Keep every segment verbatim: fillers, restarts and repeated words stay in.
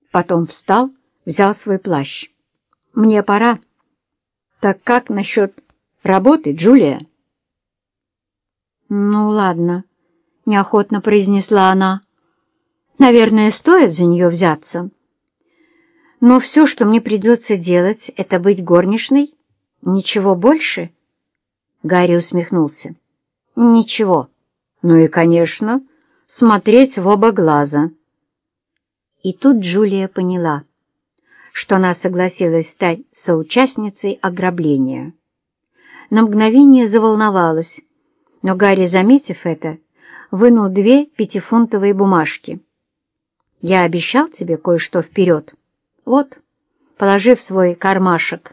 Потом встал, взял свой плащ. «Мне пора. Так как насчет работы, Джулия?» «Ну, ладно», — неохотно произнесла она. «Наверное, стоит за нее взяться. Но все, что мне придется делать, это быть горничной? Ничего больше?» Гарри усмехнулся. «Ничего. Ну и, конечно, смотреть в оба глаза». И тут Джулия поняла, что она согласилась стать соучастницей ограбления. На мгновение заволновалась, но Гарри, заметив это, вынул две пятифунтовые бумажки. «Я обещал тебе кое-что вперед. Вот, положи в свой кармашек».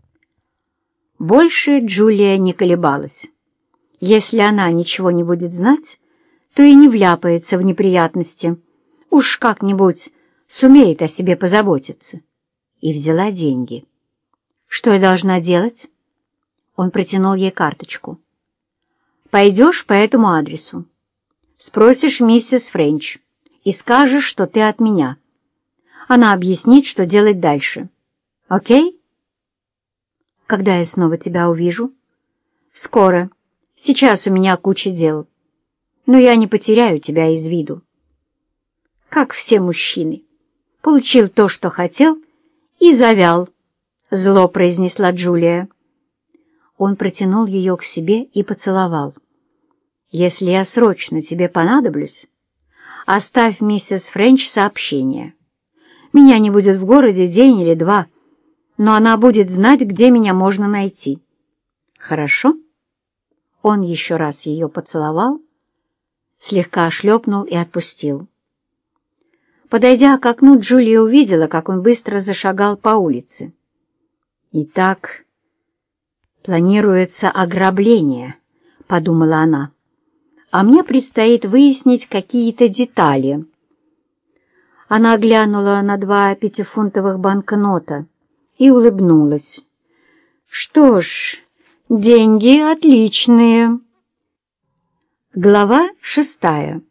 Больше Джулия не колебалась. Если она ничего не будет знать, то и не вляпается в неприятности. Уж как-нибудь сумеет о себе позаботиться. И взяла деньги. «Что я должна делать?» Он протянул ей карточку. «Пойдешь по этому адресу. Спросишь миссис Френч и скажешь, что ты от меня. Она объяснит, что делать дальше. Окей?» «Когда я снова тебя увижу?» «Скоро. Сейчас у меня куча дел. Но я не потеряю тебя из виду». Как все мужчины. Получил то, что хотел, и завял, — зло произнесла Джулия. Он протянул ее к себе и поцеловал. «Если я срочно тебе понадоблюсь, оставь миссис Френч сообщение. Меня не будет в городе день или два, но она будет знать, где меня можно найти. Хорошо?» Он еще раз ее поцеловал, слегка шлепнул и отпустил. Подойдя к окну, Джулия увидела, как он быстро зашагал по улице. «Итак, планируется ограбление», — подумала она. «А мне предстоит выяснить какие-то детали». Она глянула на два пятифунтовых банкнота и улыбнулась. «Что ж, деньги отличные». Глава шестая.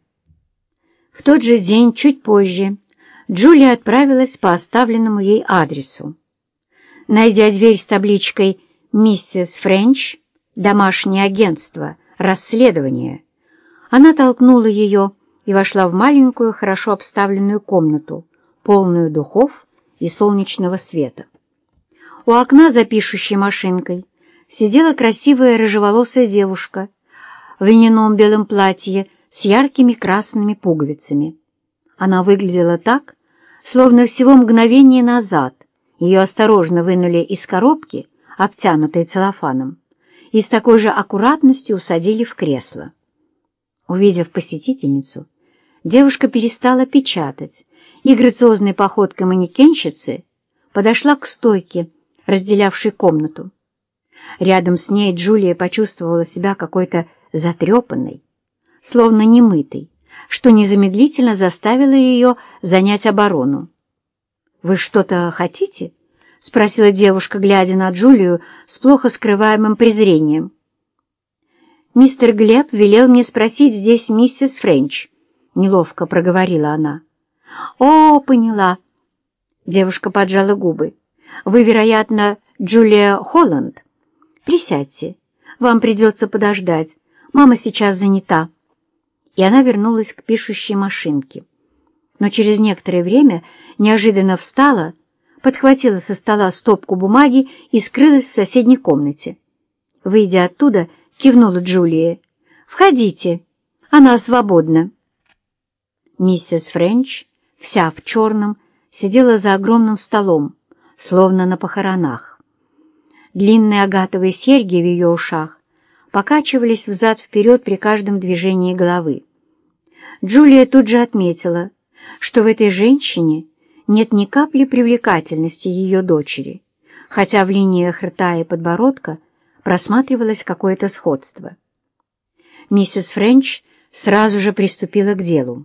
В тот же день, чуть позже, Джулия отправилась по оставленному ей адресу. Найдя дверь с табличкой «Миссис Френч. Домашнее агентство. Расследование», она толкнула ее и вошла в маленькую, хорошо обставленную комнату, полную духов и солнечного света. У окна за пишущей машинкой сидела красивая рыжеволосая девушка в льняном белом платье с яркими красными пуговицами. Она выглядела так, словно всего мгновение назад ее осторожно вынули из коробки, обтянутой целлофаном, и с такой же аккуратностью усадили в кресло. Увидев посетительницу, девушка перестала печатать и грациозной походкой манекенщицы подошла к стойке, разделявшей комнату. Рядом с ней Джулия почувствовала себя какой-то затрепанной, словно немытой, что незамедлительно заставило ее занять оборону. «Вы что-то хотите?» — спросила девушка, глядя на Джулию с плохо скрываемым презрением. «Мистер Глеб велел мне спросить здесь миссис Френч», — неловко проговорила она. «О, поняла». Девушка поджала губы. «Вы, вероятно, Джулия Холланд? Присядьте. Вам придется подождать. Мама сейчас занята». И она вернулась к пишущей машинке. Но через некоторое время неожиданно встала, подхватила со стола стопку бумаги и скрылась в соседней комнате. Выйдя оттуда, кивнула Джулия. «Входите, она свободна». Миссис Френч, вся в черном, сидела за огромным столом, словно на похоронах. Длинные агатовые серьги в ее ушах покачивались взад-вперед при каждом движении головы. Джулия тут же отметила, что в этой женщине нет ни капли привлекательности ее дочери, хотя в линиях рта и подбородка просматривалось какое-то сходство. Миссис Френч сразу же приступила к делу.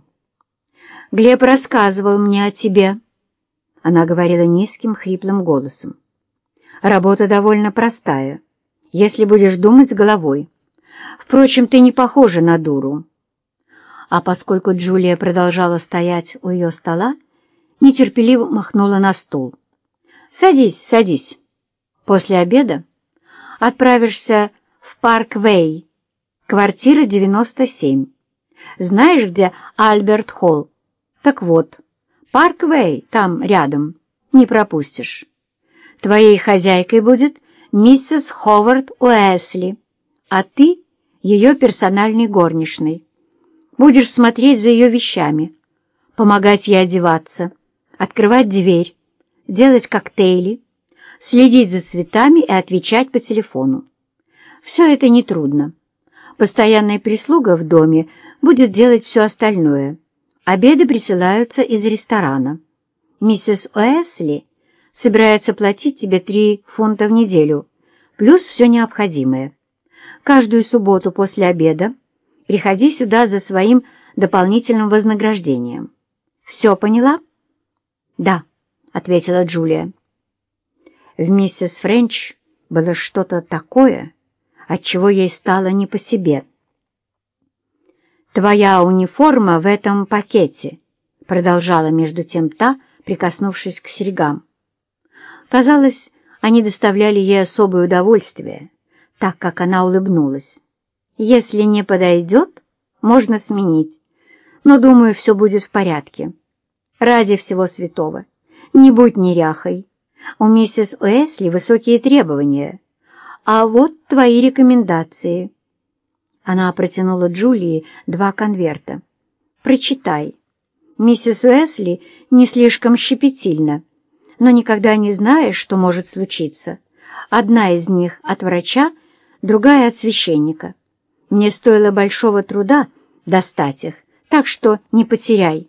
«Глеб рассказывал мне о тебе», — она говорила низким, хриплым голосом. «Работа довольно простая, если будешь думать головой. Впрочем, ты не похожа на дуру». А поскольку Джулия продолжала стоять у ее стола, нетерпеливо махнула на стул. «Садись, садись. После обеда отправишься в Парк-Вэй, квартира девяносто семь. Знаешь, где Альберт-Холл? Так вот, Парк-Вэй там рядом, не пропустишь. Твоей хозяйкой будет миссис Ховард Уэсли, а ты ее персональной горничной. Будешь смотреть за ее вещами, помогать ей одеваться, открывать дверь, делать коктейли, следить за цветами и отвечать по телефону. Все это нетрудно. Постоянная прислуга в доме будет делать все остальное. Обеды присылаются из ресторана. Миссис Уэсли собирается платить тебе три фунта в неделю, плюс все необходимое. Каждую субботу после обеда приходи сюда за своим дополнительным вознаграждением. Все поняла? «Да», — ответила Джулия. В миссис Френч было что-то такое, от чего ей стало не по себе. «Твоя униформа в этом пакете», — продолжала между тем та, прикоснувшись к серьгам. Казалось, они доставляли ей особое удовольствие, так как она улыбнулась. «Если не подойдет, можно сменить, но, думаю, все будет в порядке. Ради всего святого, не будь неряхой. У миссис Уэсли высокие требования, а вот твои рекомендации». Она протянула Джулии два конверта. «Прочитай. Миссис Уэсли не слишком щепетильна, но никогда не знаешь, что может случиться. Одна из них от врача, другая от священника. Мне стоило большого труда достать их, так что не потеряй».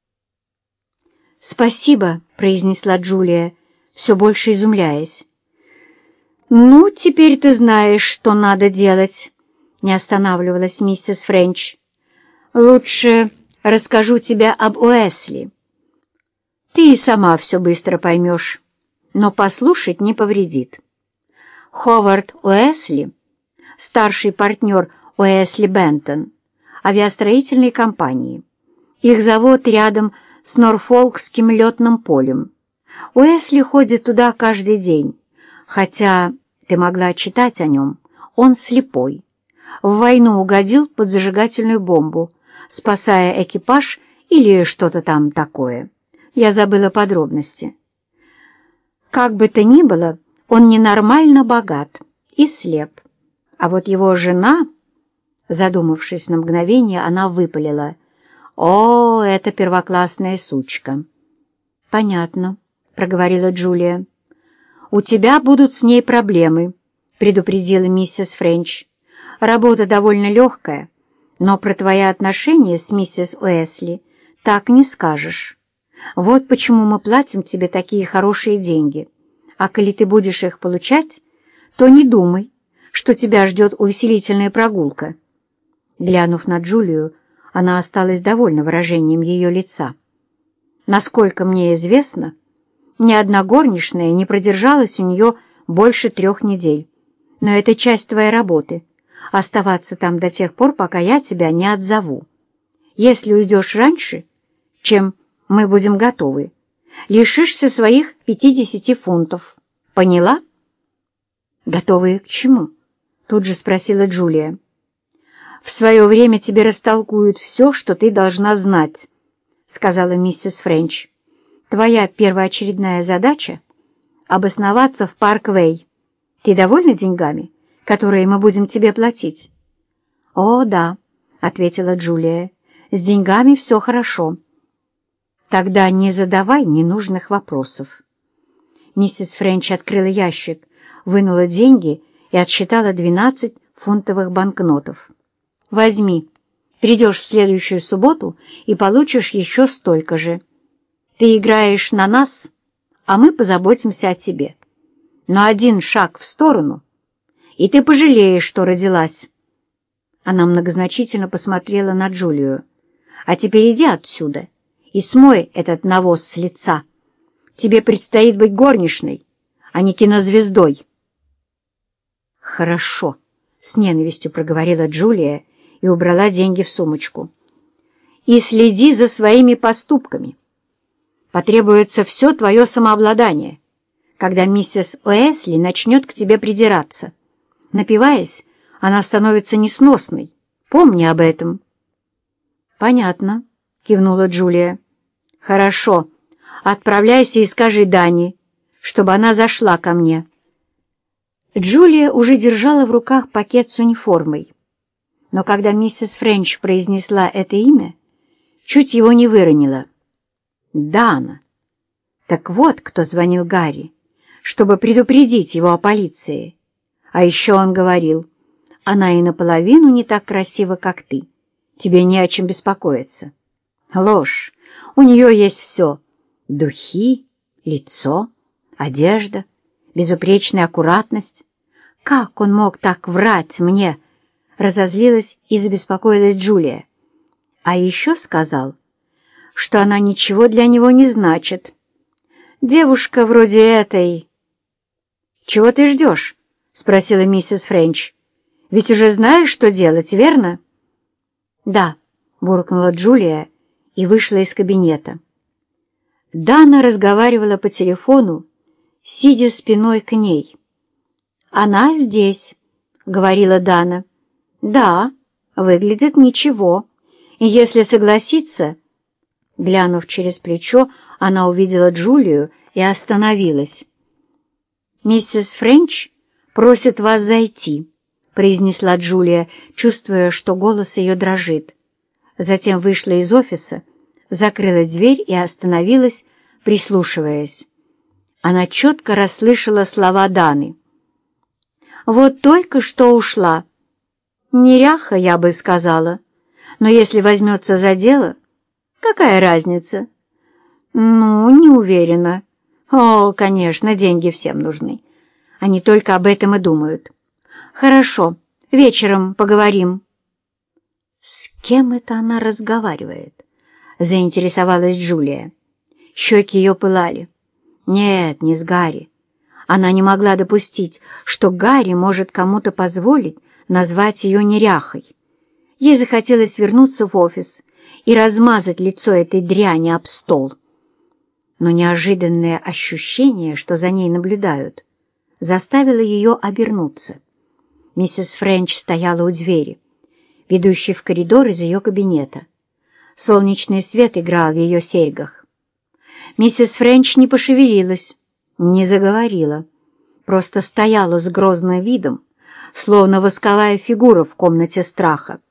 «Спасибо», — произнесла Джулия, все больше изумляясь. «Ну, теперь ты знаешь, что надо делать», — не останавливалась миссис Френч. «Лучше расскажу тебе об Уэсли. Ты и сама все быстро поймешь, но послушать не повредит. Ховард Уэсли, старший партнер Уэсли Бентон, авиастроительной компании. Их завод рядом с Норфолкским летным полем. Уэсли ходит туда каждый день, хотя ты могла читать о нем, он слепой. В войну угодил под зажигательную бомбу, спасая экипаж или что-то там такое. Я забыла подробности. Как бы то ни было, он ненормально богат и слеп. А вот его жена, задумавшись на мгновение, она выпалила: «О, это первоклассная сучка». «Понятно», — проговорила Джулия. «У тебя будут с ней проблемы», — предупредила миссис Френч. «Работа довольно легкая, но про твои отношения с миссис Уэсли так не скажешь. Вот почему мы платим тебе такие хорошие деньги. А коли ты будешь их получать, то не думай, что тебя ждет увеселительная прогулка». Глянув на Джулию, она осталась довольна выражением ее лица. «Насколько мне известно, ни одна горничная не продержалась у нее больше трех недель. Но это часть твоей работы — оставаться там до тех пор, пока я тебя не отзову. Если уйдешь раньше, чем мы будем готовы, лишишься своих пятидесяти фунтов. Поняла?» «Готовые к чему?» — тут же спросила Джулия. «В свое время тебе растолкуют все, что ты должна знать», — сказала миссис Френч. «Твоя первоочередная задача — обосноваться в Парк-Вэй. Ты довольна деньгами, которые мы будем тебе платить?» «О, да», — ответила Джулия, — «с деньгами все хорошо». «Тогда не задавай ненужных вопросов». Миссис Френч открыла ящик, вынула деньги и отсчитала двенадцать фунтовых банкнотов. «Возьми, придешь в следующую субботу и получишь еще столько же. Ты играешь на нас, а мы позаботимся о тебе. Но один шаг в сторону, и ты пожалеешь, что родилась». Она многозначительно посмотрела на Джулию. «А теперь иди отсюда и смой этот навоз с лица. Тебе предстоит быть горничной, а не кинозвездой». «Хорошо», — с ненавистью проговорила Джулия и убрала деньги в сумочку. «И следи за своими поступками. потребуется все твое самообладание, когда миссис Уэсли начнет к тебе придираться. Напиваясь, она становится несносной. Помни об этом». «Понятно», — кивнула Джулия. «Хорошо. Отправляйся и скажи Дане, чтобы она зашла ко мне». Джулия уже держала в руках пакет с униформой, но когда миссис Френч произнесла это имя, чуть его не выронила. Дана. Так вот, кто звонил Гарри, чтобы предупредить его о полиции. А еще он говорил: «Она и наполовину не так красива, как ты. Тебе не о чем беспокоиться». Ложь. У нее есть все. Духи, лицо, одежда, безупречная аккуратность. Как он мог так врать мне? Разозлилась и забеспокоилась Джулия. А еще сказал, что она ничего для него не значит. Девушка вроде этой... «Чего ты ждешь?» — спросила миссис Френч. «Ведь уже знаешь, что делать, верно?» «Да», — буркнула Джулия и вышла из кабинета. Дана разговаривала по телефону, сидя спиной к ней. «Она здесь», — говорила Дана. «Да, выглядит ничего. И если согласиться...» Глянув через плечо, она увидела Джулию и остановилась. «Миссис Френч просит вас зайти», — произнесла Джулия, чувствуя, что голос ее дрожит. Затем вышла из офиса, закрыла дверь и остановилась, прислушиваясь. Она четко расслышала слова Даны. «Вот только что ушла. Неряха, я бы сказала. Но если возьмется за дело, какая разница?» «Ну, не уверена. О, конечно, деньги всем нужны. Они только об этом и думают. Хорошо, вечером поговорим». «С кем это она разговаривает?» — заинтересовалась Джулия. Щеки ее пылали. Нет, не с Гарри. Она не могла допустить, что Гарри может кому-то позволить назвать ее неряхой. Ей захотелось вернуться в офис и размазать лицо этой дряни об стол. Но неожиданное ощущение, что за ней наблюдают, заставило ее обернуться. Миссис Френч стояла у двери, ведущей в коридор из ее кабинета. Солнечный свет играл в ее серьгах. Миссис Френч не пошевелилась, не заговорила, просто стояла с грозным видом, словно восковая фигура в комнате страха.